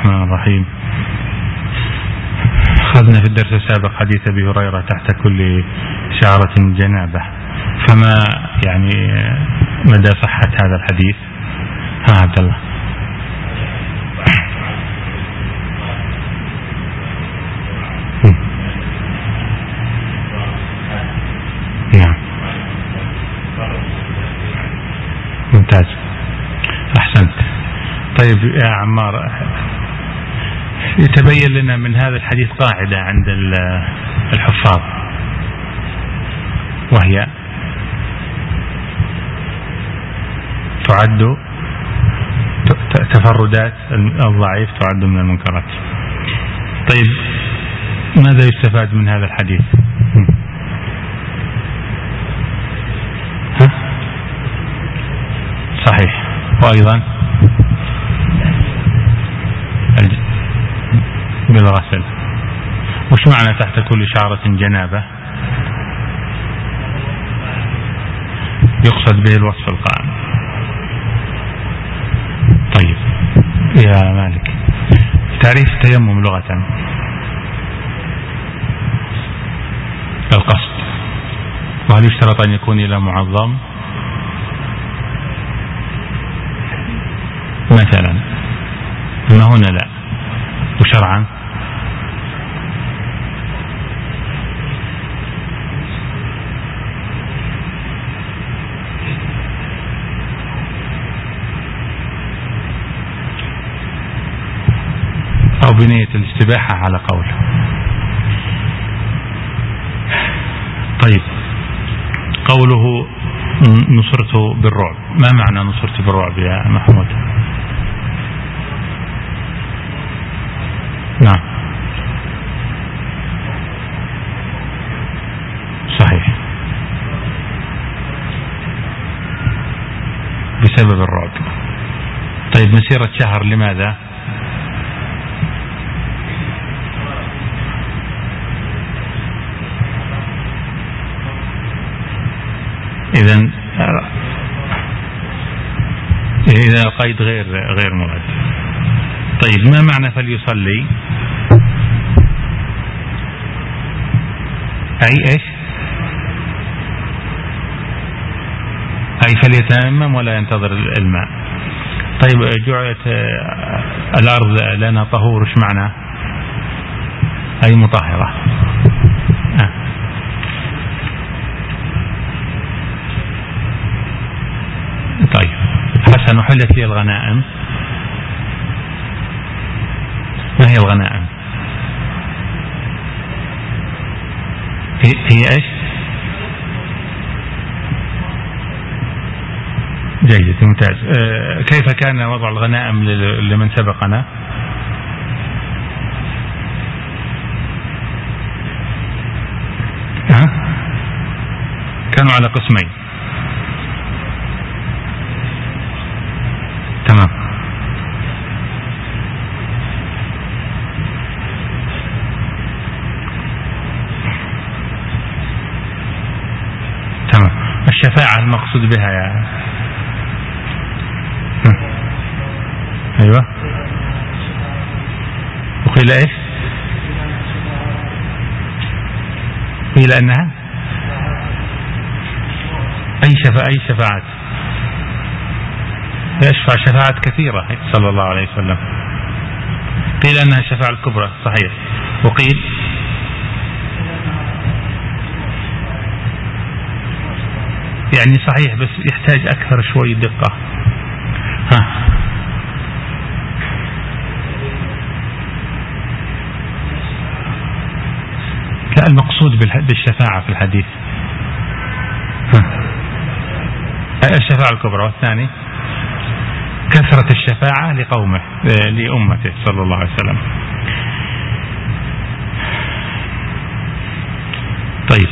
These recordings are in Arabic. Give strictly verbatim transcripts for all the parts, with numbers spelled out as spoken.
الرحمن الرحيم. أخذنا في الدرس السابق حديث أبي هريرة تحت كل شعرة جنابة، فما يعني مدى صحة هذا الحديث؟ ها عبد الله. نعم ممتاز أحسنت. طيب يا عمار، يتبين لنا من هذا الحديث قاعدة عند الحفاظ، وهي تعد تفردات الضعيف تعد من المنكرات. طيب ماذا يستفاد من هذا الحديث؟ ها؟ صحيح. وأيضا بالغسل. وش معنى تحت كل شعرة جنابة؟ يقصد به الوصف القائم. طيب يا مالك، تعريف التيمم لغة؟ القصد. وهل يشترط أن يكون إلى معظم مثلا؟ أما هنا لا. وشرعا أو بنية الاستباحة على قول. طيب قوله نصرت بالرعب، ما معنى نصرت بالرعب يا محمود؟ نعم صحيح، بسبب الرعب. طيب مسيرة شهر لماذا؟ إذن إذا القيد غير غير مراد. طيب ما معنى فليصلي؟ أي إيش؟ أي فليتيمم ولا ينتظر الماء. طيب جعلت الأرض لنا طهور، إيش معنى؟ أي مطهرة. آه. طيب حسن. وحلت لي الغنائم، ما هي الغنائم؟ هي, هي ايش؟ جيد ممتاز. آه كيف كان وضع الغنائم لمن سبقنا؟ ها؟ كانوا على قسمين. تمام. تمام. الشفاعة المقصود بها يا أيوة. وقيل إيش؟ قيل أنها أي شفاعة؟ أي شفاعات؟ يشفع شفاعات كثيرة صلى الله عليه وسلم. قيل أنها الشفاعة الكبرى صحيح. وقيل يعني صحيح بس يحتاج أكثر شوي دقة. ها لا، المقصود بالشفاعة في الحديث ها الشفاعة الكبرى، والثاني كثرة الشفاعة لقومه لأمته صلى الله عليه وسلم. طيب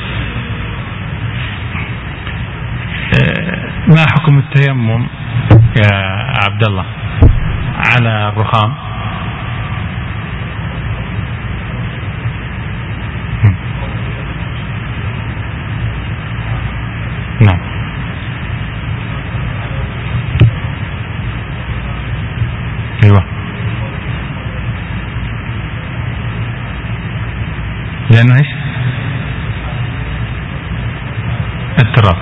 ما حكم التيمم يا عبد الله على الرخام؟ نعم ايوه لأنه إيش؟ التراب.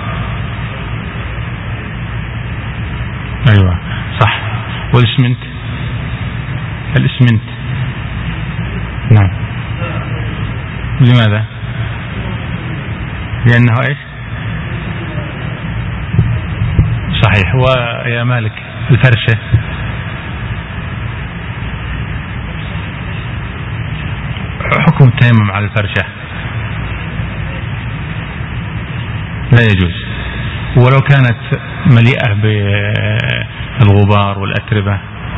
أيوة صح. والإسمنت، الإسمنت نعم. لماذا؟ لأنه إيش؟ صحيح. ويا مالك الفرشة حكم التيمم على الفرشة لا يجوز، ولو كانت مليئة بالغبار والأتربة.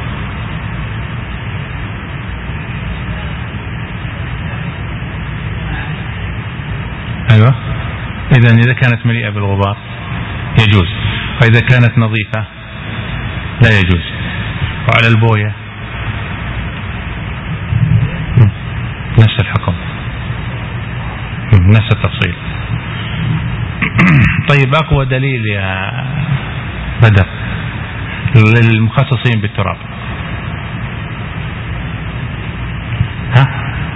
أيوة. إذن إذا كانت مليئة بالغبار يجوز، وإذا كانت نظيفة لا يجوز. وعلى البوية نفس الحكم، نفس التفصيل. طيب أقوى دليل يا بدر للمخصصين بالتراب؟ ها؟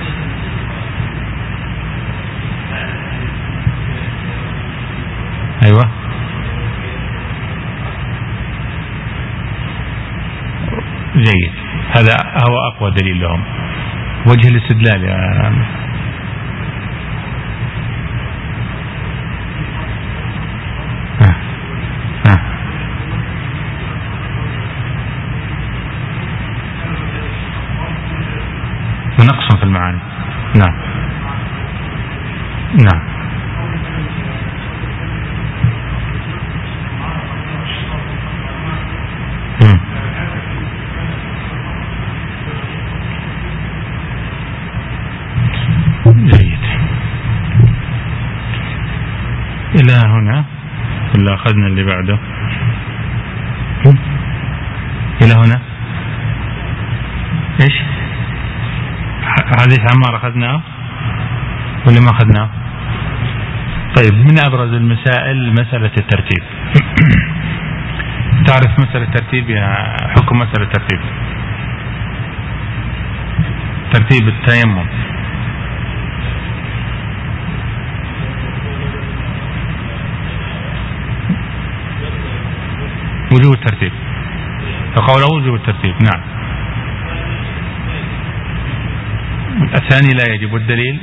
أيوة. جيد، هذا هو أقوى دليل لهم. وجه الاستدلال يا ونقص في المعاني. نعم نعم. جيد. إلى هنا إلا أخذنا اللي بعده. إلى هنا إيش؟ حديث عمار أخذناه ولا ما أخذناه؟ طيب، من أبرز المسائل مسألة الترتيب. تعرف مسألة الترتيب يا حكم مسألة الترتيب؟ ترتيب التيمم. وجوب الترتيب، فقوله وجوب الترتيب. نعم. الثاني لا يجب، والدليل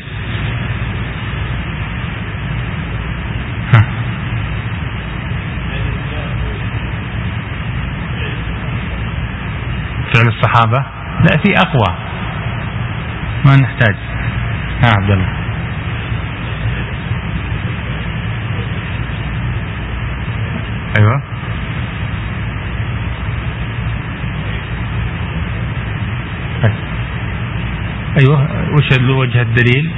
ها. فعل الصحابة. لا، في أقوى ما نحتاج. ها عبد الله. أيوة. أيوة. وش وجه الدليل؟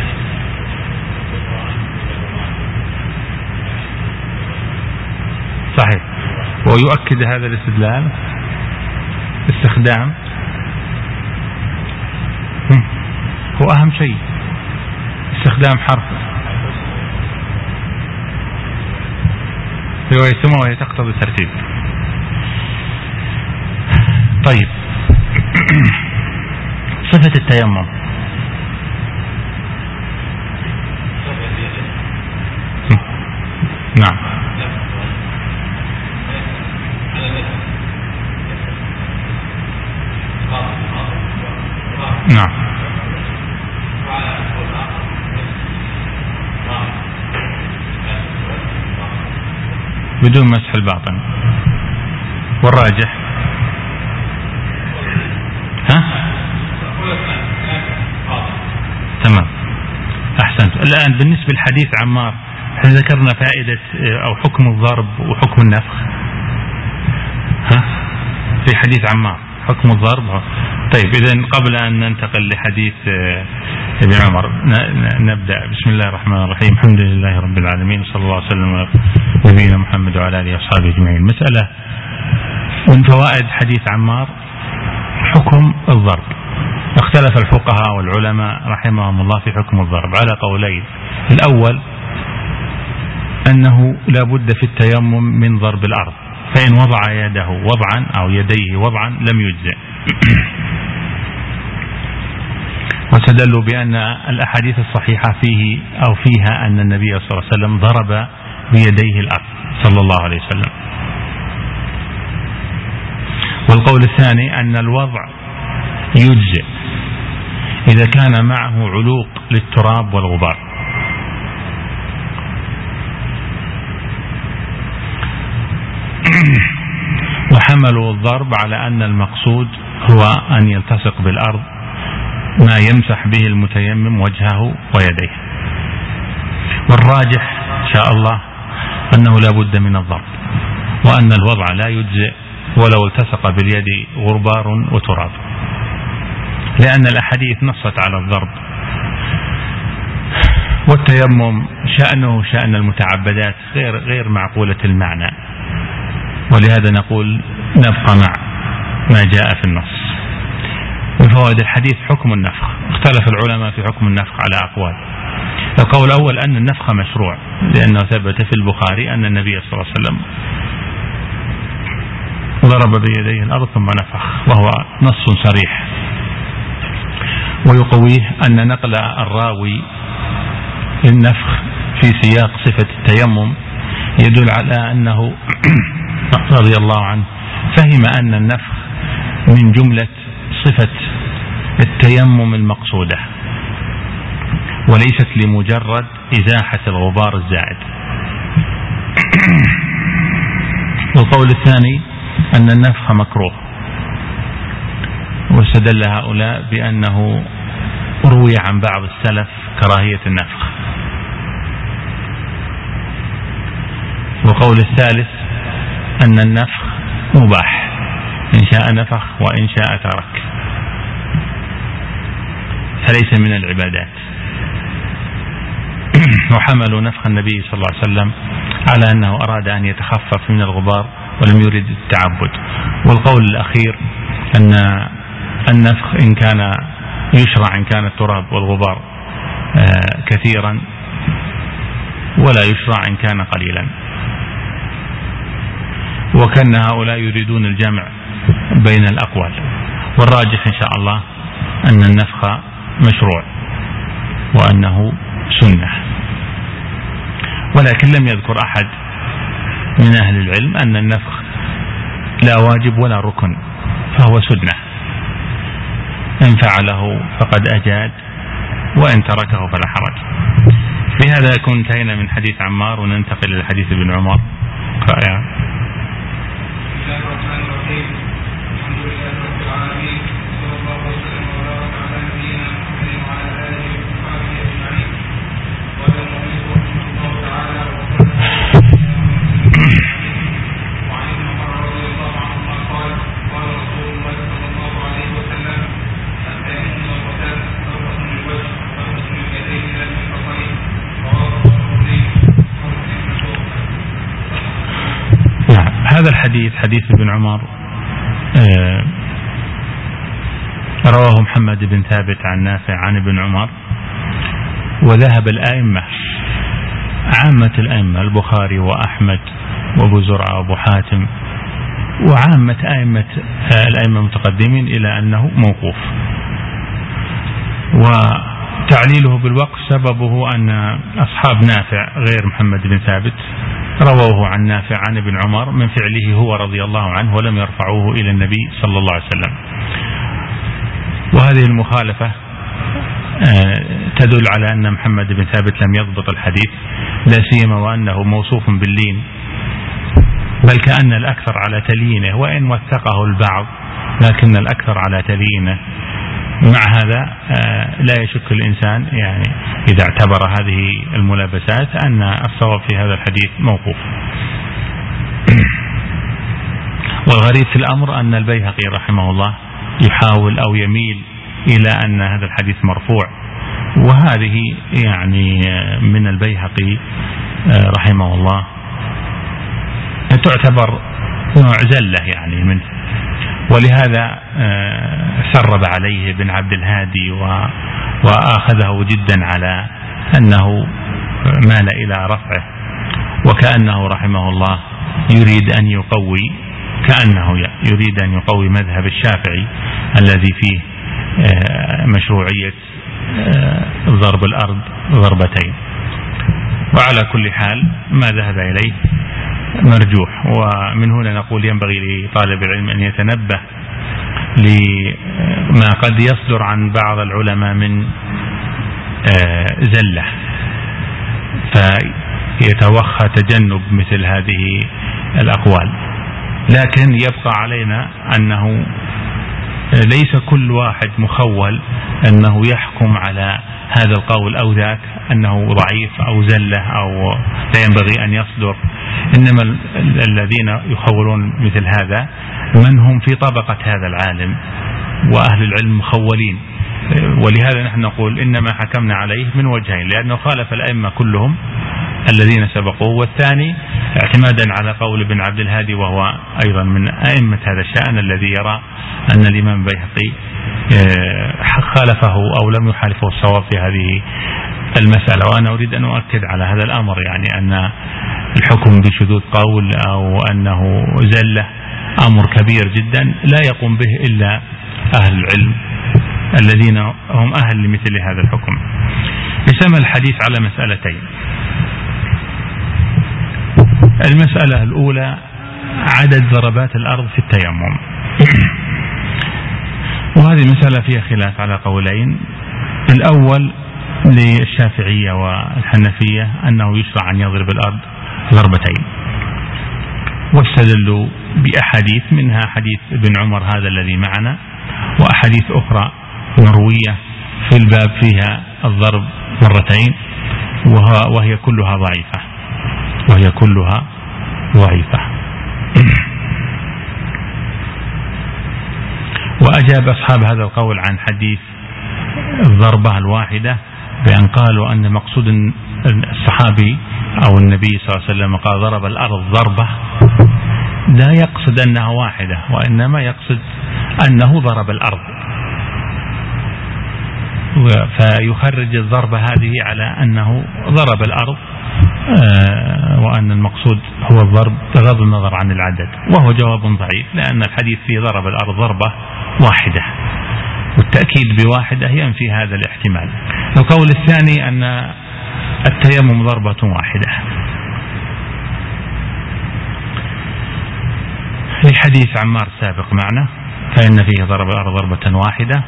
صحيح. ويؤكد هذا الاستدلال استخدام هو أهم شيء، استخدام حرف روايتهما وهي تقتضي الترتيب. طيب، صفة التيمم. نعم نعم. بدون مسح الباطن. والراجح ها؟ تمام، أحسنت. الآن بالنسبة للحديث عمار، احنا ذكرنا فائدة أو حكم الضرب وحكم النفخ. ها؟ في حديث عمار حكم الضرب. طيب، إذن قبل أن ننتقل لحديث ابن عمر نبدأ. بسم الله الرحمن الرحيم. الحمد لله رب العالمين، صلى الله عليه وسلم على نبينا محمد وعلى آله وصحبه أجمعين. مسألة من فوائد حديث عمار حكم الضرب. اختلف الفقهاء والعلماء رحمهم الله في حكم الضرب على قولين. الأول أنه لا بد في التيمم من ضرب الأرض، فإن وضع يده وضعا أو يديه وضعا لم يجزئ. واستدلوا بأن الأحاديث الصحيحة فيه أو فيها أن النبي صلى الله عليه وسلم ضرب بيديه الأرض صلى الله عليه وسلم. والقول الثاني أن الوضع يجزئ إذا كان معه علوق للتراب والغبار. وحملوا الضرب على أن المقصود هو أن يلتصق بالأرض ما يمسح به المتيمم وجهه ويديه. والراجح إن شاء الله أنه لا بد من الضرب، وأن الوضع لا يجزئ ولو التصق باليد غبار وتراب، لأن الأحاديث نصت على الضرب. والتيمم شأنه شأن المتعبدات غير غير معقولة المعنى، ولهذا نقول نبقى مع ما جاء في النص. من فوائد الحديث حكم النفخ. اختلف العلماء في حكم النفخ على أقوال. القول الأول أن النفخ مشروع، لأنه ثبت في البخاري أن النبي صلى الله عليه وسلم ضرب بيديه الأرض ثم نفخ، وهو نص صريح. ويقويه أن نقل الراوي النفخ في سياق صفة التيمم يدل على أنه رضي الله عنه فهم أن النفخ من جملة صفة التيمم المقصودة، وليست لمجرد إزاحة الغبار الزائد. والقول الثاني أن النفخ مكروه، واستدل هؤلاء بأنه روي عن بعض السلف كراهية النفخ. وقول الثالث أن النفخ مباح، إن شاء نفخ وإن شاء ترك، فليس من العبادات. وحملوا نفخ النبي صلى الله عليه وسلم على أنه أراد أن يتخفف من الغبار ولم يرد التعبد. والقول الأخير أن النفخ إن كان يشرع إن كان التراب والغبار كثيرا، ولا يشرع إن كان قليلا. وكان هؤلاء يريدون الجمع بين الأقوال، والراجح إن شاء الله أن النفخ مشروع وأنه سنة. ولكن لم يذكر أحد من أهل العلم أن النفخ لا واجب ولا ركن، فهو سنة، إن فعله فقد أجاد وإن تركه فلا حرج. بهذا يكون انتهينا من حديث عمار، وننتقل إلى حديث ابن عمر. رائع. هذا الحديث حديث ابن عمر رواه محمد بن ثابت عن نافع عن ابن عمر. وذهب الأئمة عامة الأئمة البخاري وأحمد وابو زرعة وابو حاتم وعامة أئمة الأئمة المتقدمين إلى أنه موقوف. وتعليله بالوقف سببه أن أصحاب نافع غير محمد بن ثابت رووه عن نافع عن ابن عمر من فعله هو رضي الله عنه، ولم يرفعوه إلى النبي صلى الله عليه وسلم. وهذه المخالفة تدل على أن محمد بن ثابت لم يضبط الحديث، لا سيما وأنه موصوف باللين، بل كأن الأكثر على تليينه، وإن وثقه البعض لكن الأكثر على تليينه. مع هذا لا يشك الإنسان يعني إذا اعتبر هذه الملابسات أن الصواب في هذا الحديث موقوف. والغريب في الأمر أن البيهقي رحمه الله يحاول أو يميل إلى أن هذا الحديث مرفوع، وهذه يعني من البيهقي رحمه الله تعتبر نوع زلة يعني منه، ولهذا سرب عليه ابن عبد الهادي وآخذه جدا على أنه مال إلى رفعه، وكأنه رحمه الله يريد أن يقوي كأنه يريد أن يقوي مذهب الشافعي الذي فيه مشروعية ضرب الأرض ضربتين. وعلى كل حال ما ذهب إليه مرجوح. ومن هنا نقول ينبغي لطالب العلم أن يتنبه لما قد يصدر عن بعض العلماء من زلة، فيتوخى تجنب مثل هذه الأقوال. لكن يبقى علينا أنه ليس كل واحد مخول أنه يحكم على هذا القول أو ذاك أنه ضعيف أو زلة أو لا ينبغي أن يصدر. إنما الذين يخولون مثل هذا من هم في طبقة هذا العالم، وأهل العلم مخولين. ولهذا نحن نقول إنما حكمنا عليه من وجهين، لأنه خالف الأئمة كلهم الذين سبقوه، والثاني اعتمادا على قول ابن عبد الهادي وهو أيضا من أئمة هذا الشأن الذي يرى أن الإمام البيهقي خالفه أو لم يحالفه الصواب في هذه المسألة. وأنا أريد أن أؤكد على هذا الأمر، يعني أن الحكم بشذوذ قول أو أنه زلة أمر كبير جدا لا يقوم به إلا أهل العلم الذين هم أهل لمثل هذا الحكم. يسمى الحديث على مسألتين. المسألة الأولى عدد ضربات الأرض في التيمم، وهذه مسألة فيها خلاف على قولين. الأول للشافعية والحنفية أنه يشرع أن يضرب الأرض ضربتين، واستدلوا بأحاديث منها حديث ابن عمر هذا الذي معنا، وأحاديث أخرى مروية في الباب فيها الضرب مرتين وهي كلها ضعيفة وهي كلها ضعيفة. وأجاب أصحاب هذا القول عن حديث الضربة الواحدة بأن قالوا أن مقصود الصحابي أو النبي صلى الله عليه وسلم قال ضرب الأرض ضربة لا يقصد أنها واحدة، وإنما يقصد أنه ضرب الأرض، فيخرج الضربة هذه على أنه ضرب الأرض، وأن المقصود هو الضرب بغض النظر عن العدد، وهو جواب ضعيف لأن الحديث فيه ضرب الأرض ضربة واحدة، والتأكيد بواحدة ينفي هذا الاحتمال. القول الثاني أن التيمم ضربة واحدة لحديث عمار السابق معنا، فإن فيه ضرب الأرض ضربة واحدة.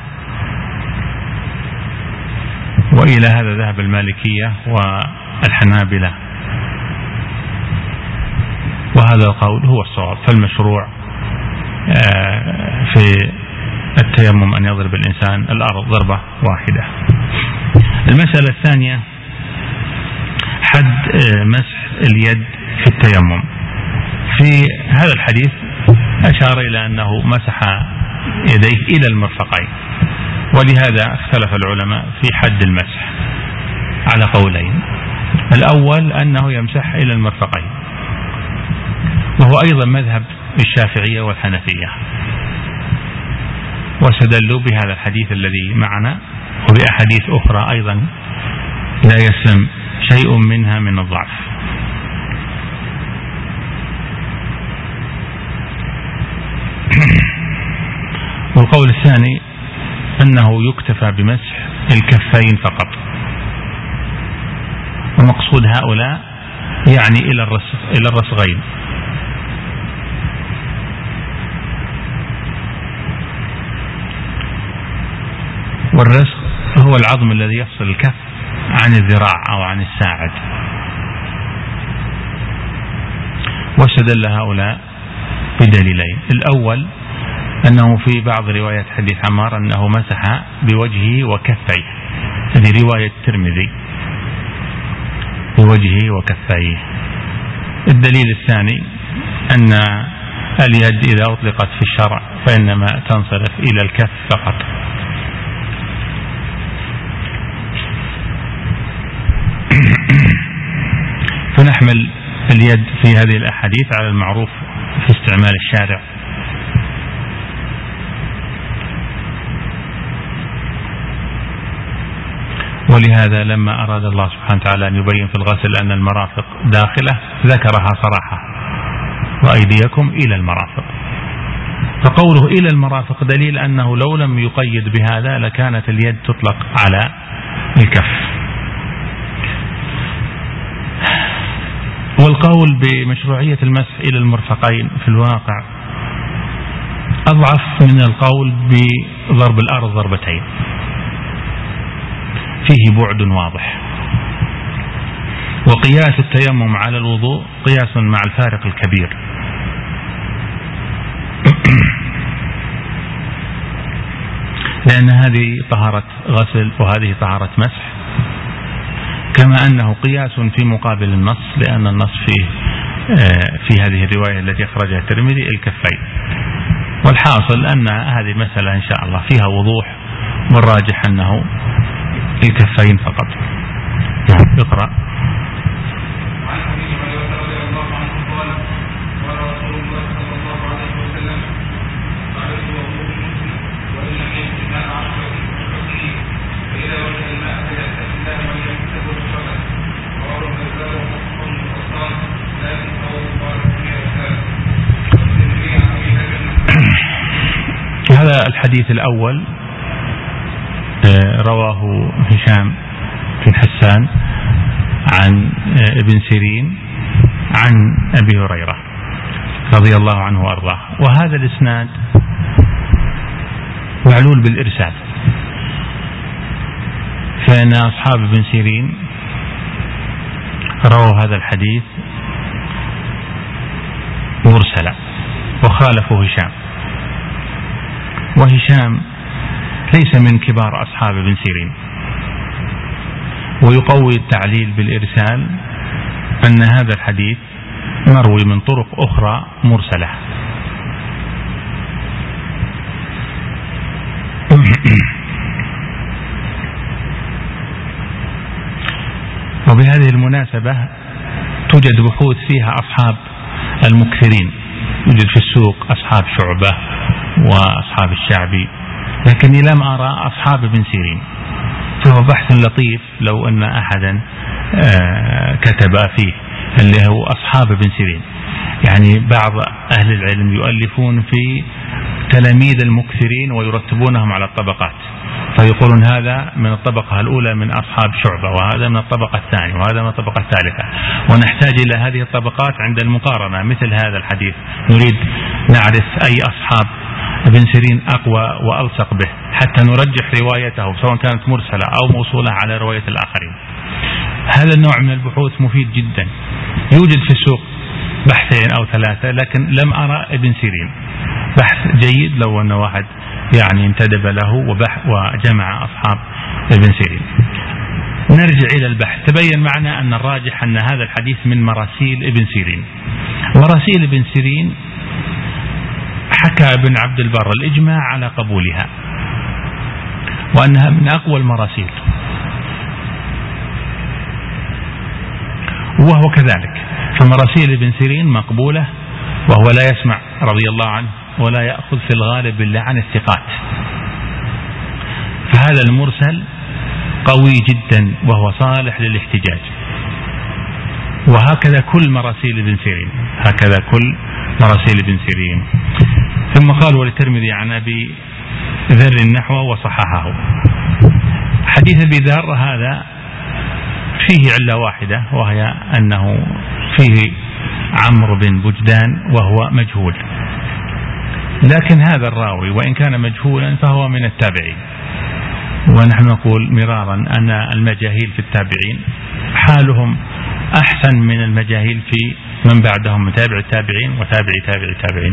وإلى هذا ذهب المالكية والحنابلة، وهذا القول هو الصواب. فالمشروع في التيمم أن يضرب الإنسان الأرض ضربة واحدة. المسألة الثانية حد مسح اليد في التيمم. في هذا الحديث أشار إلى أنه مسح يديه إلى المرفقين، ولهذا اختلف العلماء في حد المسح على قولين. الأول أنه يمسح إلى المرفقين، وهو أيضا مذهب الشافعية والحنفية، واستدلوا بهذا الحديث الذي معنا وبأحاديث أخرى أيضا لا يسلم شيء منها من الضعف. والقول الثاني أنه يكتفى بمسح الكفين فقط، ومقصود هؤلاء يعني إلى الرسغ إلى الرسغين. والرسغ هو العظم الذي يفصل الكف عن الذراع أو عن الساعد. واستدل هؤلاء بدليلين. الأول أنه في بعض روايات حديث عمار أنه مسح بوجهه وكفيه، هذه رواية الترمذي، بوجهه وكفيه. الدليل الثاني أن اليد إذا أطلقت في الشرع فإنما تنصرف إلى الكف فقط. فنحمل اليد في هذه الأحاديث على المعروف في استعمال الشارع، ولهذا لما أراد الله سبحانه وتعالى أن يبين في الغسل أن المرافق داخلة ذكرها صراحة: وأيديكم إلى المرافق. فقوله إلى المرافق دليل أنه لو لم يقيد بهذا لكانت اليد تطلق على الكف. والقول بمشروعية المسح إلى المرفقين في الواقع أضعف من القول بضرب الأرض ضربتين، فيه بعد واضح. وقياس التيمم على الوضوء قياس مع الفارق الكبير، لأن هذه طهارة غسل وهذه طهارة مسح، كما أنه قياس في مقابل النص، لأن النص فيه في هذه الرواية التي أخرجها الترمذي الكفين. والحاصل أن هذه المسألة إن شاء الله فيها وضوح، والراجح أنه الكفين فقط. نعم اقرأ. هذا الحديث الأول رواه هشام بن حسان عن ابن سيرين عن أبي هريرة رضي الله عنه وأرضاه، وهذا الإسناد معلول بالإرسال، فإن أصحاب ابن سيرين رووا هذا الحديث مرسلا وخالفوا هشام، وهشام ليس من كبار أصحاب ابن سيرين. ويقوي التعليل بالإرسال أن هذا الحديث مروي من طرق أخرى مرسلة. وبهذه المناسبة توجد بحوث فيها أصحاب المكثرين، يوجد في السوق أصحاب شعبة وأصحاب الشعبي، لكني لم أرى أصحاب ابن سيرين، فهو بحث لطيف لو أن أحدا كتب فيه اللي هو أصحاب ابن سيرين. يعني بعض أهل العلم يؤلفون في تلاميذ المكثرين ويرتبونهم على الطبقات، فيقولون هذا من الطبقة الأولى من أصحاب شعبة، وهذا من الطبقة الثانية، وهذا من الطبقة الثالثة، ونحتاج إلى هذه الطبقات عند المقارنة. مثل هذا الحديث نريد نعرف أي أصحاب ابن سيرين أقوى وألصق به حتى نرجح روايته سواء كانت مرسلة أو موصولة على رواية الآخرين. هذا النوع من البحوث مفيد جدا، يوجد في السوق بحثين أو ثلاثة، لكن لم أرى ابن سيرين. بحث جيد لو أن واحد يعني انتدب له وبحث وجمع أصحاب ابن سيرين. نرجع إلى البحث، تبين معنا أن الراجح أن هذا الحديث من مراسيل ابن سيرين. مراسيل ابن سيرين حكى ابن عبد البر الإجماع على قبولها وأنها من أقوى المراسيل، وهو كذلك، فمراسيل ابن سيرين مقبولة، وهو لا يسمع رضي الله عنه ولا يأخذ في الغالب إلا عن الثقات، فهذا المرسل قوي جدا وهو صالح للاحتجاج. وهكذا كل مراسيل ابن سيرين، هكذا كل مراسيل ابن سيرين. ثم قال وللترمذي عن أبي ذر النحو وصححه. حديث أبي ذر هذا فيه علة واحدة، وهي أنه فيه عمرو بن بجدان وهو مجهول، لكن هذا الراوي وإن كان مجهولا فهو من التابعين، ونحن نقول مرارا أن المجاهيل في التابعين حالهم أحسن من المجاهيل في من بعدهم من تابع التابعين وتابع تابع التابعين.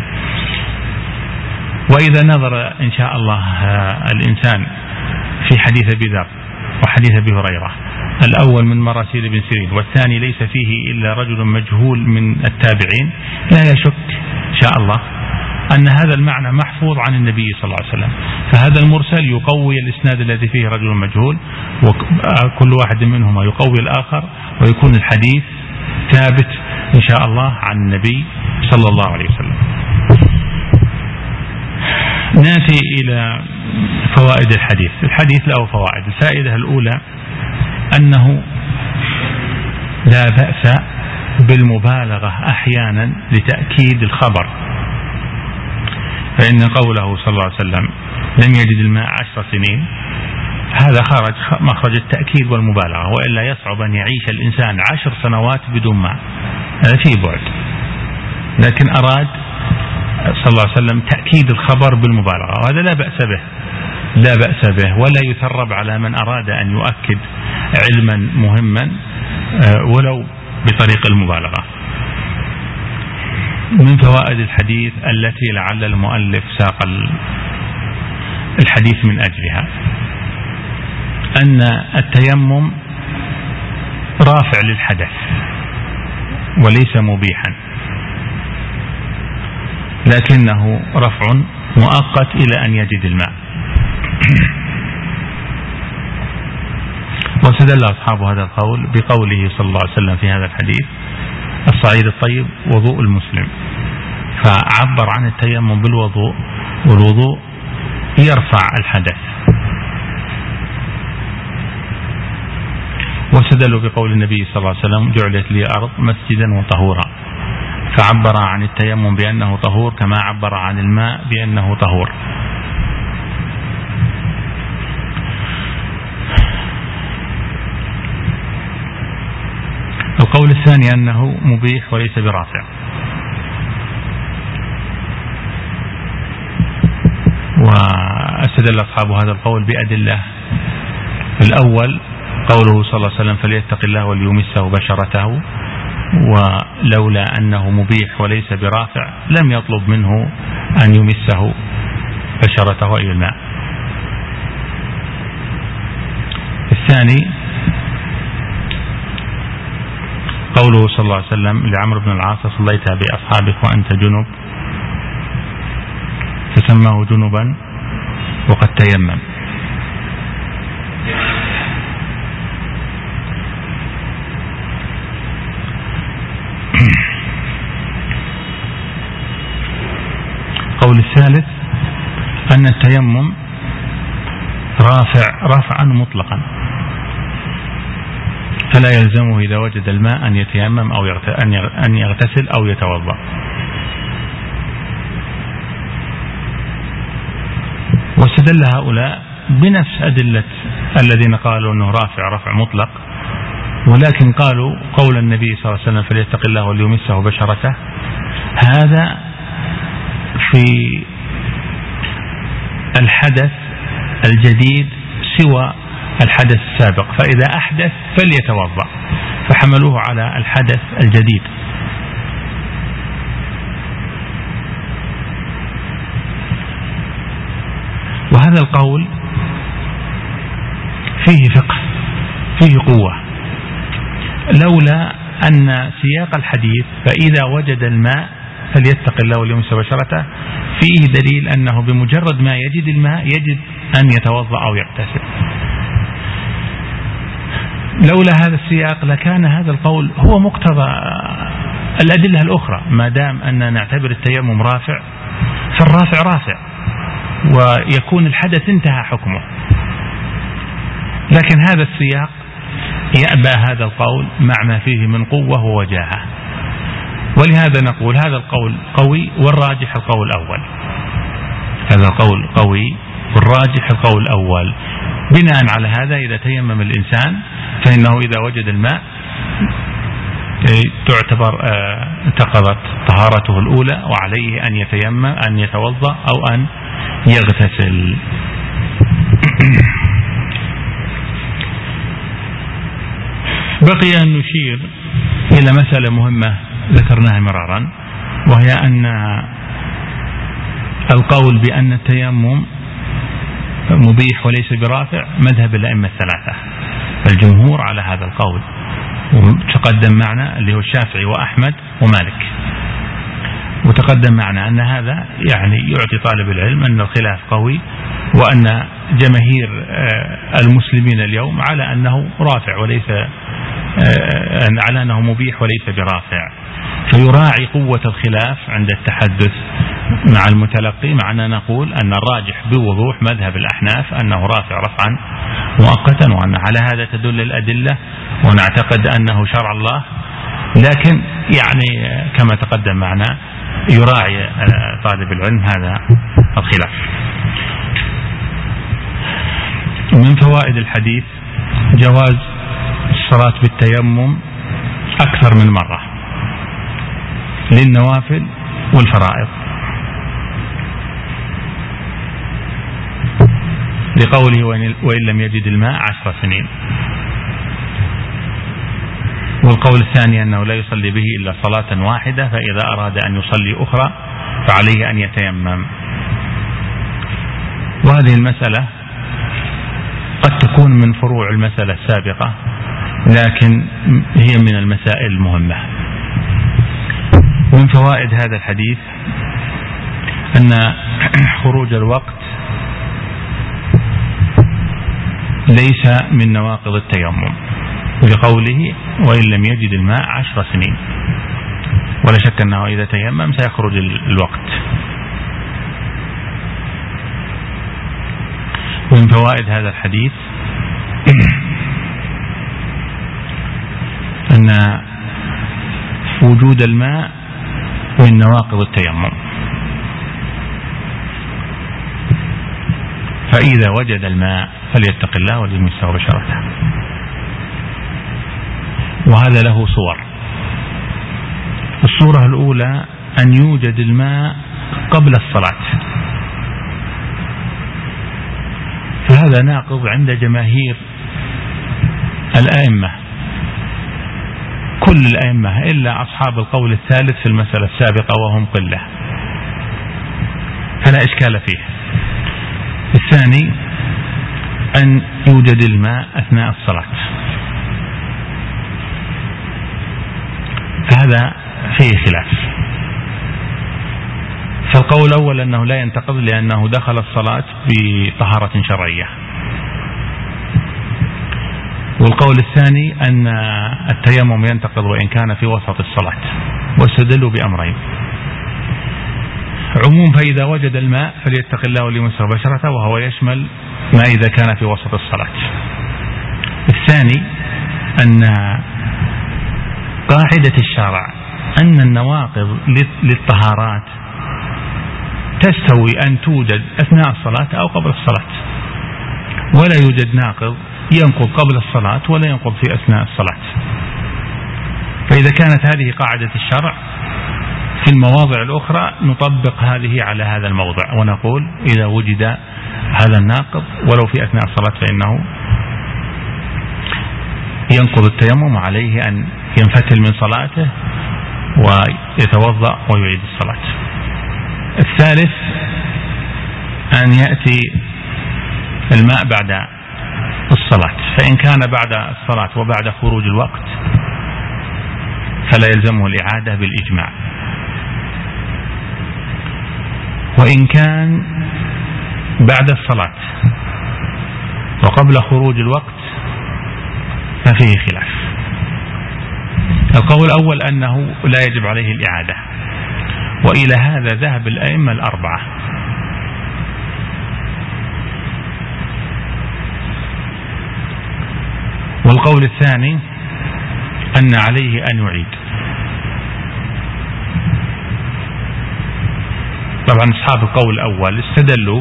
وإذا نظر إن شاء الله الإنسان في حديث أبي ذر وحديث أبي هريرة، الأول من مراسيل ابن سيرين والثاني ليس فيه إلا رجل مجهول من التابعين، لا يشك إن شاء الله أن هذا المعنى محفوظ عن النبي صلى الله عليه وسلم. فهذا المرسل يقوي الإسناد الذي فيه رجل مجهول، وكل واحد منهما يقوي الآخر، ويكون الحديث ثابت إن شاء الله عن النبي صلى الله عليه وسلم. نأتي إلى فوائد الحديث. الحديث له فوائد. الفائدة الأولى أنه لا بأس بالمبالغة أحيانا لتأكيد الخبر، فإن قوله صلى الله عليه وسلم لم يجد الماء عشر سنين هذا خرج مخرج التأكيد والمبالغة، وإلا يصعب أن يعيش الإنسان عشر سنوات بدون ماء، هذا فيه بعد. لكن أراد صلى الله عليه وسلم تأكيد الخبر بالمبالغة، وهذا لا بأس به لا بأس به ولا يثرب على من أراد أن يؤكد علما مهما ولو بطريق المبالغة. من فوائد الحديث التي لعل المؤلف ساق الحديث من أجلها أن التيمم رافع للحدث وليس مبيحا، لكنه رفع مؤقت إلى أن يجد الماء. واستدل أصحاب هذا القول بقوله صلى الله عليه وسلم في هذا الحديث الصعيد الطيب وضوء المسلم، فعبر عن التيمم بالوضوء، والوضوء يرفع الحدث. واستدلوا بقول النبي صلى الله عليه وسلم جعلت لي أرض مسجدا وطهورا، فعبر عن التيمم بأنه طهور كما عبر عن الماء بأنه طهور. القول الثاني أنه مبيح وليس برافع، واستدل أصحاب هذا القول بأدلة. الأول قوله صلى الله عليه وسلم فليتق الله وليمسه بشرته، ولولا أنه مبيح وليس برافع لم يطلب منه أن يمسه بشرته أي الماء. الثاني قوله صلى الله عليه وسلم لعمرو بن العاص صليت بأصحابك وأنت جنب، فسماه جنبا وقد تيمم. القول الثالث أن التيمم رافع رفعا مطلقا، فلا يلزمه إذا وجد الماء أن يتيمم أو أن يغتسل أو يتوضأ. واستدل هؤلاء بنفس أدلة الذين قالوا أنه رافع رفع مطلق، ولكن قالوا قول النبي صلى الله عليه وسلم فليتق الله وليمسه بشرته، هذا في الحدث الجديد سوى الحدث السابق، فإذا أحدث فليتوضأ، فحملوه على الحدث الجديد. وهذا القول فيه فقه فيه قوة، لولا أن سياق الحديث فإذا وجد الماء فليتق الله وليمسه بشرته فيه دليل أنه بمجرد ما يجد الماء يجب أن يتوضأ أو يغتسل. لولا هذا السياق لكان هذا القول هو مقتضى الأدلة الأخرى، ما دام أن نعتبر التيمم رافع فالرافع رافع ويكون الحدث انتهى حكمه. لكن هذا السياق يأبى هذا القول مع ما فيه من قوة ووجاهة، ولهذا نقول هذا القول قوي والراجح القول الأول، هذا القول قوي والراجح القول الأول. بناء على هذا إذا تيمم الإنسان فإنه إذا وجد الماء تعتبر انتقضت طهارته الأولى، وعليه أن يتيمم أن يتوضأ أو أن يغتسل. بقي أن نشير إلى مسألة مهمة ذكرناها مرارا، وهي أن القول بأن التيمم مبيح وليس برافع مذهب الأئمة الثلاثة، الجمهور على هذا القول، وتقدم معنا اللي هو الشافعي وأحمد ومالك، وتقدم معنا أن هذا يعني يعطي طالب العلم أن الخلاف قوي، وأن جماهير المسلمين اليوم على أنه رافع وليس على أنه مبيح وليس برافع، فيراعي قوة الخلاف عند التحدث مع المتلقي. معنا نقول أن الراجح بوضوح مذهب الأحناف أنه رافع رفعا مؤقتا، وأن على هذا تدل الأدلة، ونعتقد أنه شرع الله. لكن يعني كما تقدم معنا يراعي طالب العلم هذا الخلاف. من فوائد الحديث جواز الصلاة بالتيمم أكثر من مرة للنوافل والفرائض، لقوله وإن لم يجد الماء عشر سنين. والقول الثاني أنه لا يصلي به إلا صلاة واحدة، فإذا أراد أن يصلي أخرى فعليه أن يتيمم. وهذه المسألة قد تكون من فروع المسألة السابقة، لكن هي من المسائل المهمة. ومن فوائد هذا الحديث أن خروج الوقت ليس من نواقض التيمم، لقوله وإن لم يجد الماء عشر سنين، ولا شك أنه إذا تيمم سيخرج الوقت. ومن فوائد هذا الحديث أن وجود الماء من نواقض التيمم، فإذا وجد الماء فليتق الله وليمسه بشرته. وهذا له صور. الصورة الأولى أن يوجد الماء قبل الصلاة، فهذا ناقض عند جماهير الأئمة، كل الأئمة إلا أصحاب القول الثالث في المسألة السابقة وهم قلة، فلا إشكال فيه. الثاني أن يوجد الماء أثناء الصلاة، فهذا فيه خلاف. فالقول الأول أنه لا ينتقض لأنه دخل الصلاة بطهارة شرعية، والقول الثاني أن التيمم ينتقض وإن كان في وسط الصلاة، واستدلوا بأمرين: عموم فإذا وجد الماء فليتق الله وليمسه بشرته، وهو يشمل ما إذا كان في وسط الصلاة. الثاني أن قاعدة الشرع أن النواقض للطهارات تستوي أن توجد أثناء الصلاة أو قبل الصلاة، ولا يوجد ناقض ينقض قبل الصلاة ولا ينقض في أثناء الصلاة. فإذا كانت هذه قاعدة الشرع في المواضع الأخرى نطبق هذه على هذا الموضع ونقول إذا وجد هذا الناقض ولو في أثناء الصلاة فإنه ينقض التيمم، عليه أن ينفتل من صلاته ويتوضأ ويعيد الصلاة. الثالث أن يأتي الماء بعد الصلاة، فإن كان بعد الصلاة وبعد خروج الوقت فلا يلزمه الإعادة بالإجماع، وإن كان بعد الصلاة وقبل خروج الوقت ففيه خلاف. القول الأول أنه لا يجب عليه الإعادة، وإلى هذا ذهب الأئمة الأربعة. والقول الثاني أن عليه أن يعيد. طبعا أصحاب القول الأول استدلوا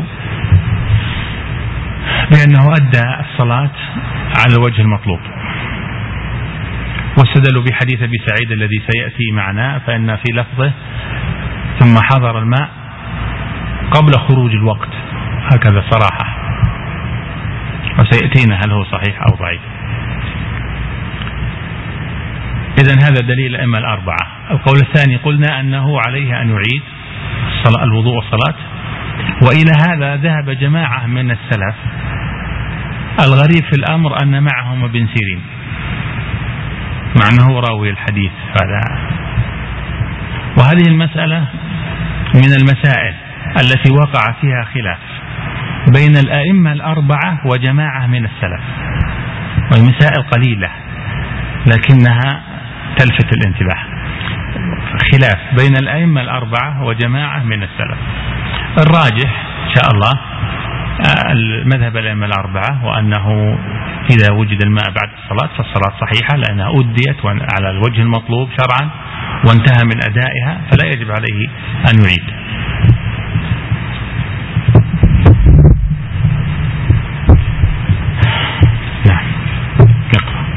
بأنه أدى الصلاة على الوجه المطلوب، واستدلوا بحديث أبي سعيد الذي سيأتي معنا، فإن في لفظه ثم حضر الماء قبل خروج الوقت، هكذا صراحة، وسيأتينا هل هو صحيح أو ضعيف. إذن هذا دليل الأئمة الأربعة. القول الثاني قلنا أنه عليه أن يعيد الوضوء والصلاة، وإلى هذا ذهب جماعة من السلف. الغريب في الأمر أن معهم ابن سيرين، مع أنه راوي الحديث هذا. وهذه المسألة من المسائل التي وقع فيها خلاف بين الأئمة الأربعة وجماعة من السلف، والمسائل قليلة لكنها تلفت الانتباه. خلاف بين الأئمة الأربعة وجماعة من السلف. الراجح إن شاء الله المذهب الأئمة الأربعة، وأنه إذا وجد الماء بعد الصلاة فالصلاة صحيحة لأنها أديت على الوجه المطلوب شرعا، وانتهى من أدائها فلا يجب عليه أن يعيد. نعم. نقرأ.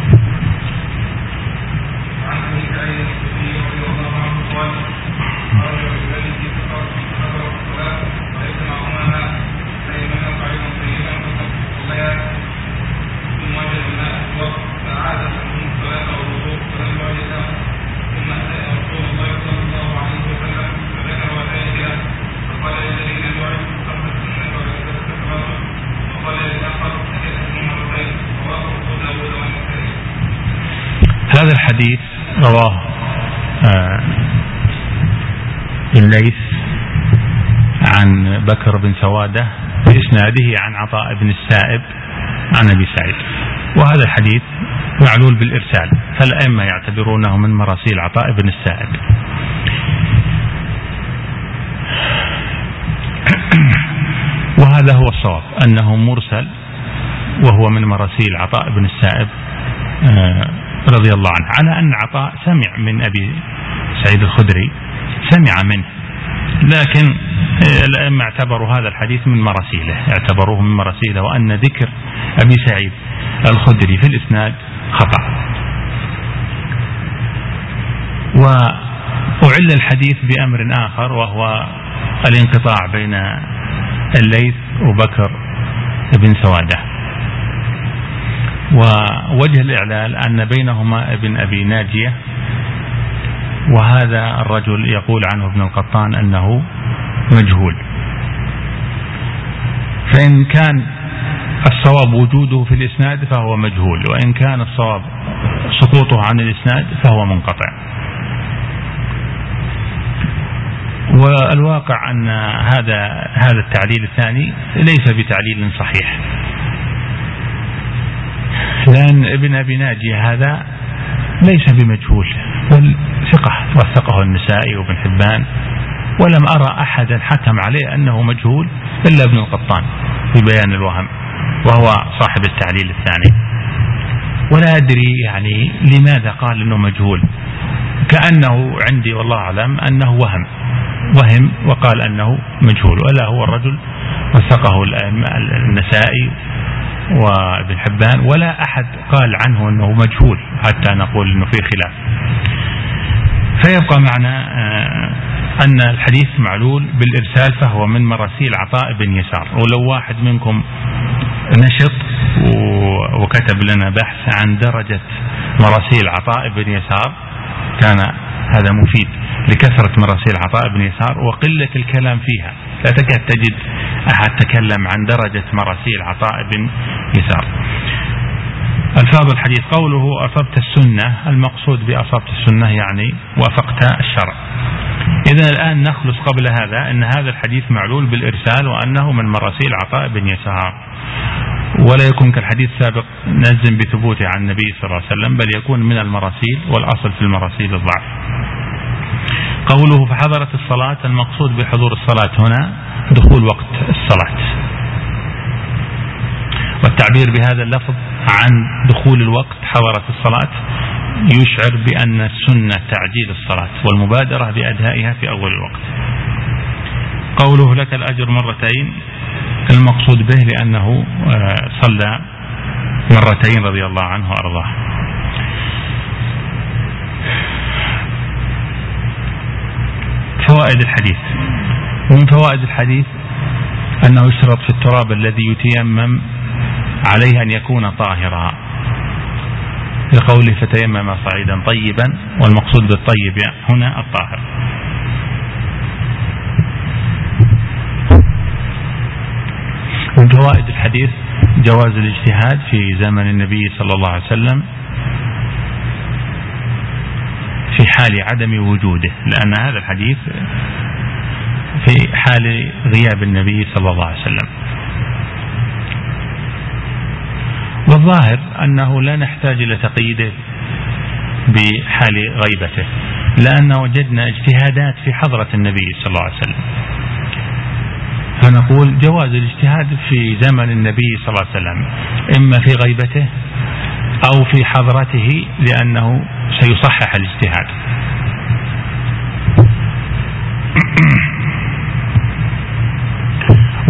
هذا الحديث رواه آه الليث عن بكر بن سوادة بإسناده عن عطاء بن السائب عن أبي سعيد، وهذا الحديث معلول بالإرسال، فالأئمة يعتبرونه من مراسيل عطاء بن السائب. وهذا هو الصواب أنه مرسل، وهو من مراسيل عطاء بن السائب آه رضي الله عنه، على أن عطاء سمع من أبي سعيد الخدري، سمع منه، لكن الأئمة اعتبروا هذا الحديث من مراسيله، اعتبروه من مراسيله، وأن ذكر أبي سعيد الخدري في الإسناد خطأ. وأعل الحديث بأمر آخر، وهو الانقطاع بين الليث وبكر بن سوادة. ووجه الإعلال أن بينهما ابن أبي ناجية، وهذا الرجل يقول عنه ابن القطان أنه مجهول، فإن كان الصواب وجوده في الإسناد فهو مجهول، وإن كان الصواب سقوطه عن الإسناد فهو منقطع. والواقع أن هذا هذا التعليل الثاني ليس بتعليل صحيح، لأن ابن أبي ناجية هذا ليس بمجهول، بل ثقة وثقه النسائي وابن حبان، ولم أرى أحدا حكم عليه أنه مجهول إلا ابن القطان في بيان الوهم، وهو صاحب التعليل الثاني. ولا أدري يعني لماذا قال أنه مجهول، كأنه عندي والله أعلم أنه وهم وهم وقال أنه مجهول، ولا هو الرجل وثقه النسائي وابن حبان، ولا أحد قال عنه أنه مجهول حتى نقول أنه في خلاف. فيبقى معنا أن الحديث معلول بالإرسال، فهو من مراسيل عطاء بن يسار. ولو واحد منكم نشط وكتب لنا بحث عن درجة مراسيل عطاء بن يسار كان هذا مفيد، لكثرة مراسيل عطاء بن يسار وقلة الكلام فيها، لا تكاد تجد أحد تكلم عن درجة مراسيل عطاء بن يسار. الفاظ الحديث: قوله أصبت السنة، المقصود بأصبت السنة يعني وافقت الشرع. إذا الآن نخلص قبل هذا أن هذا الحديث معلول بالإرسال، وأنه من مراسيل عطاء بن يسار، ولا يكون كالحديث السابق نجزم بثبوته عن النبي صلى الله عليه وسلم، بل يكون من المراسيل، والأصل في المراسيل الضعف. قوله فحضرت الصلاة، المقصود بحضور الصلاة هنا دخول وقت الصلاة، والتعبير بهذا اللفظ عن دخول الوقت حضرت الصلاة يشعر بأن السنة تعجيل الصلاة والمبادرة بأدائها في أول الوقت. قوله لك الأجر مرتين، المقصود به لأنه صلى مرتين رضي الله عنه وأرضاه. فوائد الحديث: من فوائد الحديث أنه يشترط في التراب الذي يتيمم عليه أن يكون طاهرا، لقوله فتيمم صعيدا طيبا، والمقصود بالطيب هنا الطاهر. من فوائد الحديث جواز الاجتهاد في زمن النبي صلى الله عليه وسلم في حال عدم وجوده، لأن هذا الحديث في حال غياب النبي صلى الله عليه وسلم. والظاهر أنه لا نحتاج إلى تقييده بحال غيبته، لأن وجدنا اجتهادات في حضرة النبي صلى الله عليه وسلم، فنقول جواز الاجتهاد في زمن النبي صلى الله عليه وسلم، إما في غيبته أو في حضرته، لأنه سيصحح الاجتهاد.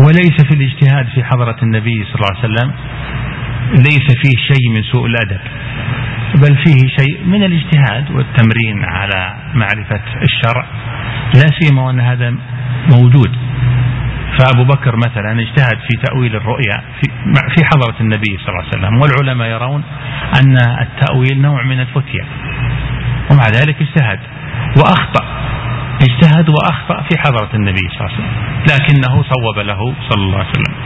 وليس في الاجتهاد في حضرة النبي صلى الله عليه وسلم ليس فيه شيء من سوء الأدب، بل فيه شيء من الاجتهاد والتمرين على معرفة الشرع، لا سيما وأن هذا موجود. فأبو بكر مثلا اجتهد في تأويل الرؤيا في حضرة النبي صلى الله عليه وسلم، والعلماء يرون أن التأويل نوع من الفتية، ومع ذلك اجتهد وأخطأ، اجتهد وأخطأ في حضرة النبي صلى الله عليه وسلم، لكنه صوب له صلى الله عليه وسلم.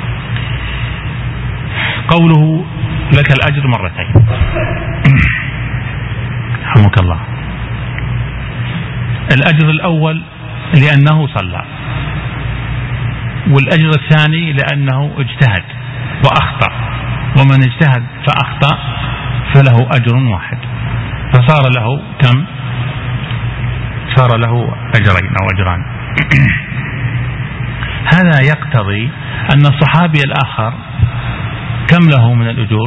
قوله لك الأجر مرتين، رحمك الله. الأجر الأول لأنه صلى، والأجر الثاني لأنه اجتهد وأخطأ، ومن اجتهد فأخطأ فله أجر واحد، فصار له كم؟ صار له أجرين أو أجران. هذا يقتضي أن الصحابي الآخر كم له من الأجور؟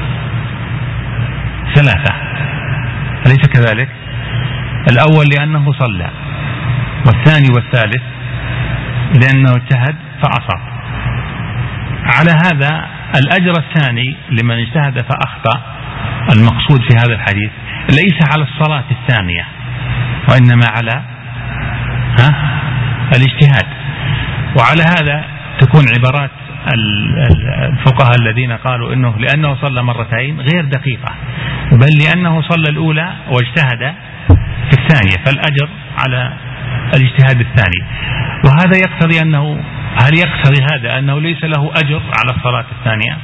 ثلاثة، أليس كذلك؟ الأول لأنه صلى، والثاني والثالث لأنه اجتهد فأصاب. على هذا الأجر الثاني لمن اجتهد فأخطأ المقصود في هذا الحديث ليس على الصلاة الثانية، وإنما على ها الاجتهاد. وعلى هذا تكون عبارات الفقهاء الذين قالوا إنه لأنه صلى مرتين غير دقيقة، بل لأنه صلى الأولى واجتهد في الثانية، فالأجر على الاجتهاد الثاني. وهذا يقتضي أنه هل يقتضي هذا أنه ليس له أجر على الصلاة الثانية؟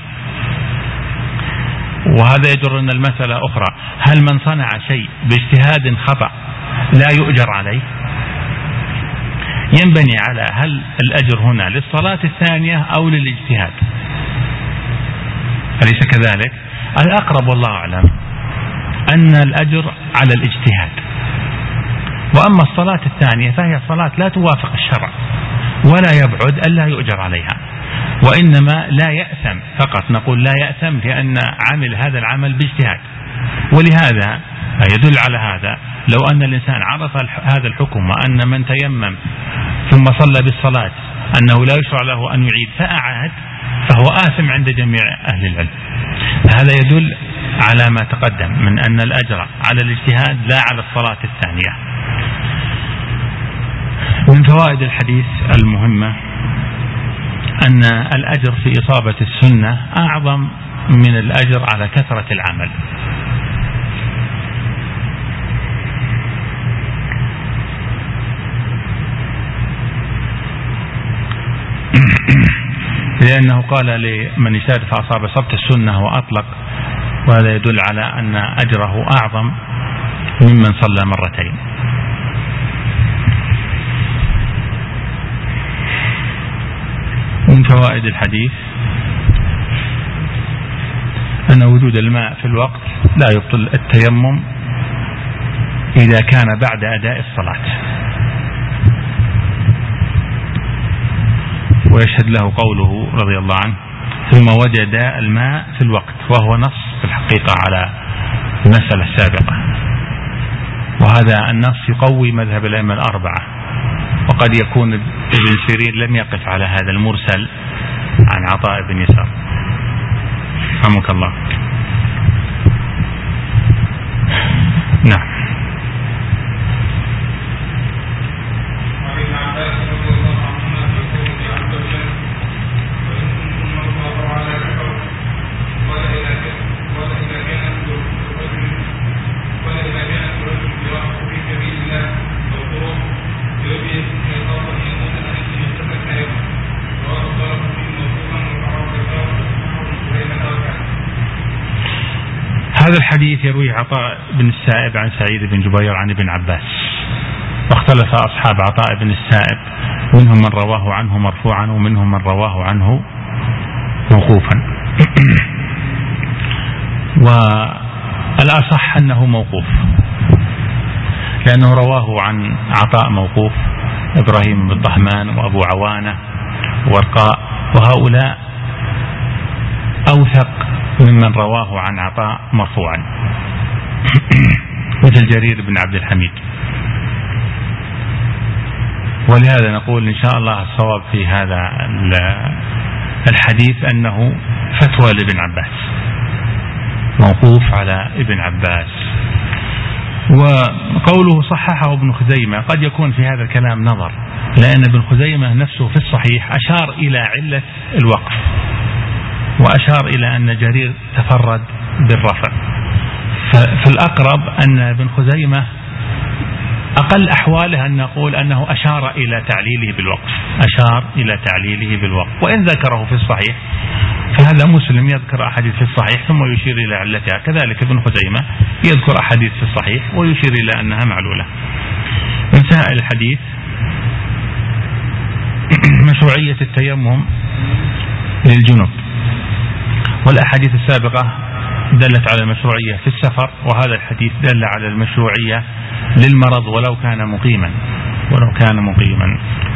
وهذا يجر أن المسألة أخرى، هل من صنع شيء باجتهاد خطأ لا يؤجر عليه؟ ينبني على هل الأجر هنا للصلاة الثانية أو للاجتهاد، أليس كذلك؟ الأقرب والله أعلم أن الأجر على الاجتهاد، وأما الصلاة الثانية فهي صلاة لا توافق الشرع، ولا يبعد ألا يؤجر عليها، وإنما لا يأثم فقط، نقول لا يأثم لأن عمل هذا العمل باجتهاد. ولهذا يدل على هذا لو أن الإنسان عرف هذا الحكم، وأن من تيمم ثم صلى بالصلاة أنه لا يشرع له أن يعيد فأعاد، فهو آثم عند جميع أهل العلم. هذا يدل على ما تقدم من أن الأجر على الاجتهاد لا على الصلاة الثانية. من فوائد الحديث المهمة أن الأجر في إصابة السنة أعظم من الأجر على كثرة العمل. لأنه قال لمن اجتهد فأصاب صبت السنة وأطلق، وهذا يدل على أن أجره أعظم ممن صلى مرتين. من فوائد الحديث أن وجود الماء في الوقت لا يبطل التيمم إذا كان بعد أداء الصلاة، ويشهد له قوله رضي الله عنه ثم وجد الماء في الوقت، وهو نص في الحقيقة على المسألة السابقة، وهذا النص يقوي مذهب الأئمة الأربعة. وقد يكون ابن سيرين لم يقف على هذا المرسل عن عطاء بن يسار، رحمك الله. نعم. هذا الحديث يروي عطاء بن السائب عن سعيد بن جبير عن ابن عباس، واختلف أصحاب عطاء بن السائب، منهم من رواه عنه مرفوعا ومنهم من رواه عنه موقوفا، والأصح أنه موقوف، لأنه رواه عن عطاء موقوف إبراهيم بن الطهمان وأبو عوانة ورقاء، وهؤلاء أوثق ممن رواه عن عطاء مرفوعا مثل جرير بن عبد الحميد. ولهذا نقول إن شاء الله الصواب في هذا الحديث أنه فتوى لابن عباس، موقوف على ابن عباس. وقوله صححه ابن خزيمة قد يكون في هذا الكلام نظر، لأن ابن خزيمة نفسه في الصحيح أشار إلى علة الوقف، وأشار إلى أن جرير تفرد بالرفع. فالأقرب أن ابن خزيمة أقل أحواله أن نقول أنه أشار إلى تعليله بالوقف، أشار إلى تعليله بالوقف، وإن ذكره في الصحيح فهذا مسلم يذكر أحاديث في الصحيح ثم يشير إلى علتها، كذلك ابن خزيمة يذكر أحاديث في الصحيح ويشير إلى أنها معلولة. مسائل الحديث: مشروعية التيمم للجنب، والأحاديث السابقة دلت على المشروعية في السفر، وهذا الحديث دل على المشروعية للمرض ولو كان مقيما ولو كان مقيما.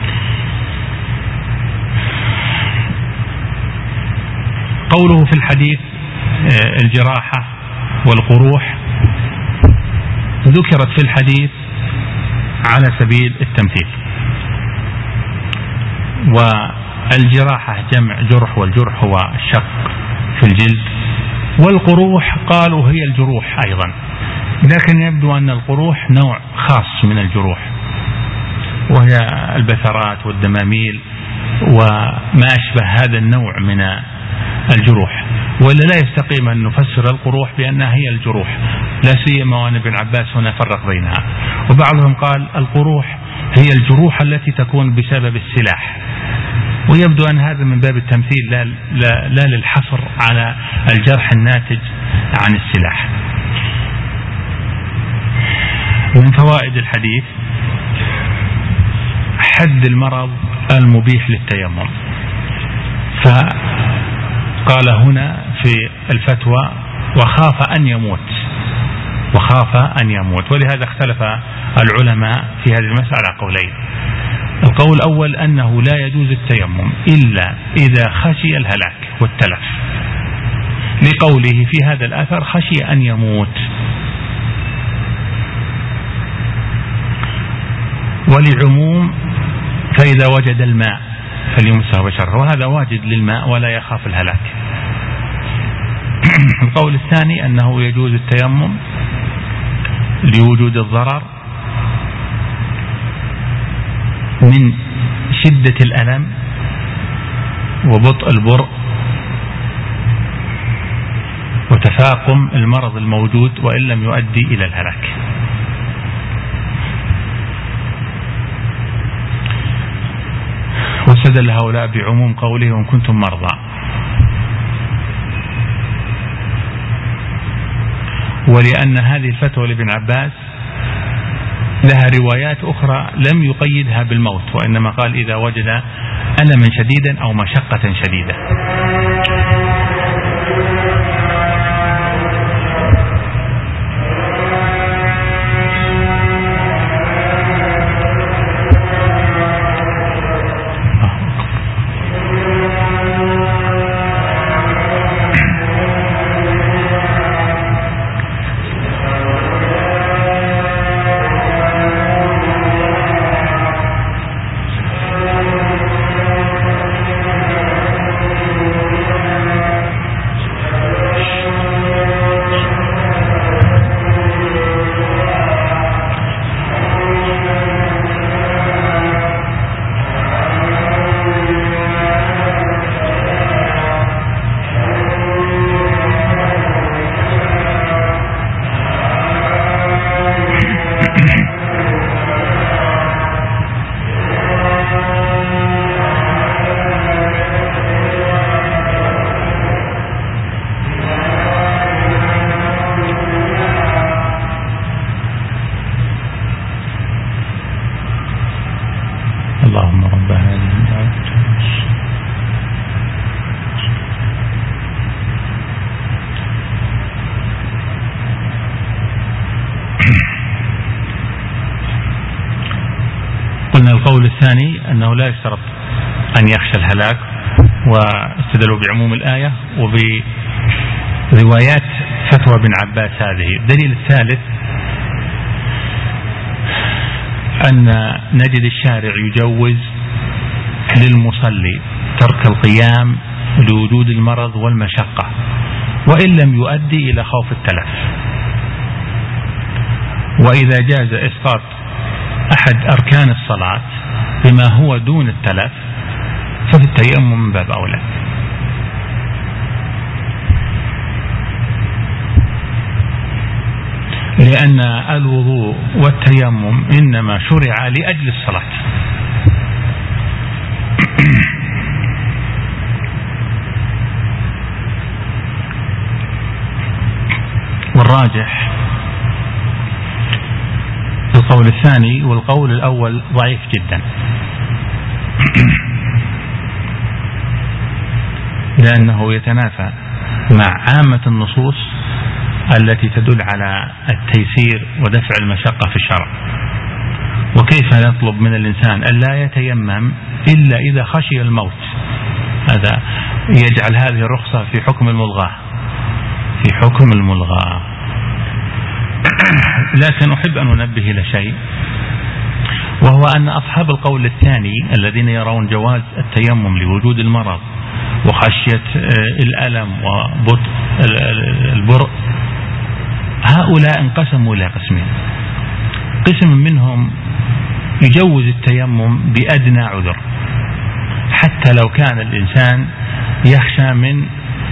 قوله في الحديث الجراحة والقروح ذكرت في الحديث على سبيل التمثيل، والجراحة جمع جرح، والجرح هو الشق في الجلد، والقروح قالوا هي الجروح أيضا، لكن يبدو أن القروح نوع خاص من الجروح، وهي البثرات والدماميل وما أشبه هذا النوع من الجروح، ولا لا يستقيم أن نفسر القروح بأنها هي الجروح، لا سيما وأن ابن عباس هنا فرق بينها. وبعضهم قال القروح هي الجروح التي تكون بسبب السلاح، ويبدو أن هذا من باب التمثيل لا, لا, لا للحصر على الجرح الناتج عن السلاح. من فوائد الحديث حد المرض المبيح للتيمم، فقال هنا في الفتوى وخاف أن يموت، وخاف أن يموت، ولهذا اختلف العلماء في هذه المسألة قولين. القول الأول أنه لا يجوز التيمم إلا إذا خشي الهلاك والتلف، لقوله في هذا الأثر خشي أن يموت، ولعموم فإذا وجد الماء فليمسه بشره، وهذا واجد للماء ولا يخاف الهلاك. القول الثاني أنه يجوز التيمم لوجود الضرر من شدة الألم وبطء البرء وتفاقم المرض الموجود وإن لم يؤدي إلى الهلاك. واستدل هؤلاء بعموم قوله وإن كنتم مرضى، ولأن هذه الفتوى لابن عباس لها روايات أخرى لم يقيدها بالموت، وإنما قال إذا وجد ألما شديدا أو مشقة شديدة. اللهم رب هذه الدعوة. قلنا القول الثاني أنه لا يشترط أن يخشى الهلاك، واستدلوا بعموم الآية وبروايات فتوى بن عباس هذه. الدليل الثالث أن نجد الشارع يجوز للمصلي ترك القيام لوجود المرض والمشقة وإن لم يؤدي إلى خوف التلف. وإذا جاز إسقاط أحد أركان الصلاة بما هو دون التلف ففي التيمم من باب أولى. لأن الوضوء والتيمم إنما شرع لأجل الصلاة. والراجح القول الثاني، والقول الأول ضعيف جدا لأنه يتنافى مع عامة النصوص التي تدل على التيسير ودفع المشقة في الشرع. وكيف نطلب من الإنسان أن لا يتيمم إلا إذا خشي الموت؟ هذا يجعل هذه الرخصة في حكم الملغاة في حكم الملغاة. لكن أحب أن أنبه إلى شيء، وهو أن أصحاب القول الثاني الذين يرون جواز التيمم لوجود المرض وخشية الألم وبطء البرء، هؤلاء انقسموا إلى قسمين. قسم منهم يجوز التيمم بأدنى عذر، حتى لو كان الإنسان يخشى من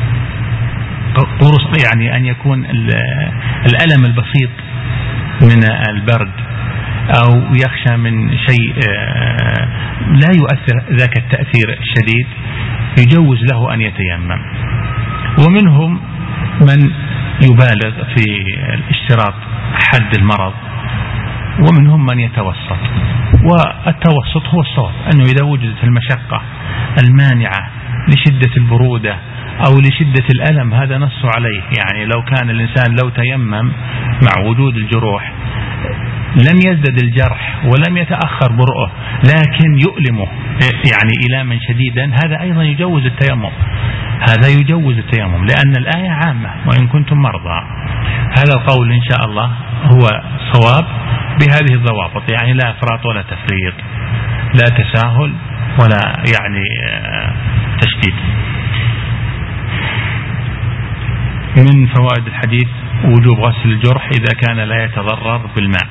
قرص، يعني أن يكون الألم البسيط من البرد أو يخشى من شيء لا يؤثر ذاك التأثير الشديد، يجوز له أن يتيمم. ومنهم من يبالغ في اشتراط حد المرض، ومنهم من يتوسط. والتوسط هو الصواب، أنه إذا وجدت المشقة المانعة لشدة البرودة أو لشدة الألم، هذا نص عليه. يعني لو كان الإنسان لو تيمم مع وجود الجروح لم يزدد الجرح ولم يتأخر برؤه لكن يؤلمه يعني إلاما شديدا، هذا أيضا يجوز التيمم. هذا يجوز التيمم لأن الآية عامة وإن كنتم مرضى. هذا القول إن شاء الله هو صواب بهذه الضوابط، يعني لا إفراط ولا تفريط، لا تساهل ولا يعني تشديد. من فوائد الحديث وجوب غسل الجرح إذا كان لا يتضرر بالماء.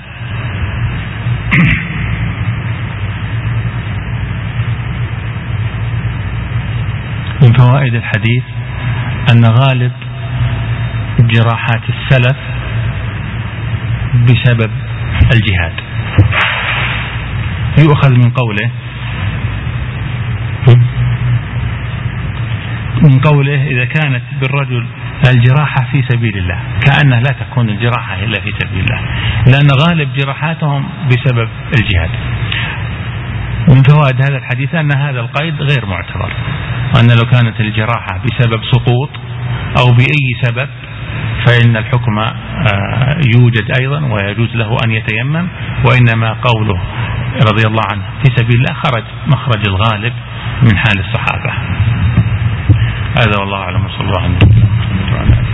من فوائد الحديث أن غالب جراحات السلف بسبب الجهاد. يؤخذ من قوله من قوله إذا كانت بالرجل الجراحة في سبيل الله، كأنه لا تكون الجراحة إلا في سبيل الله، لأن غالب جراحاتهم بسبب الجهاد. من فوائد هذا الحديث أن هذا القيد غير معتبر، وأن لو كانت الجراحة بسبب سقوط أو بأي سبب فإن الحكم يوجد أيضا ويجوز له أن يتيمم، وإنما قوله رضي الله عنه في سبيل الله خرج مخرج الغالب من حال الصحابة. هذا والله أعلم. صلى الله عليه وسلم.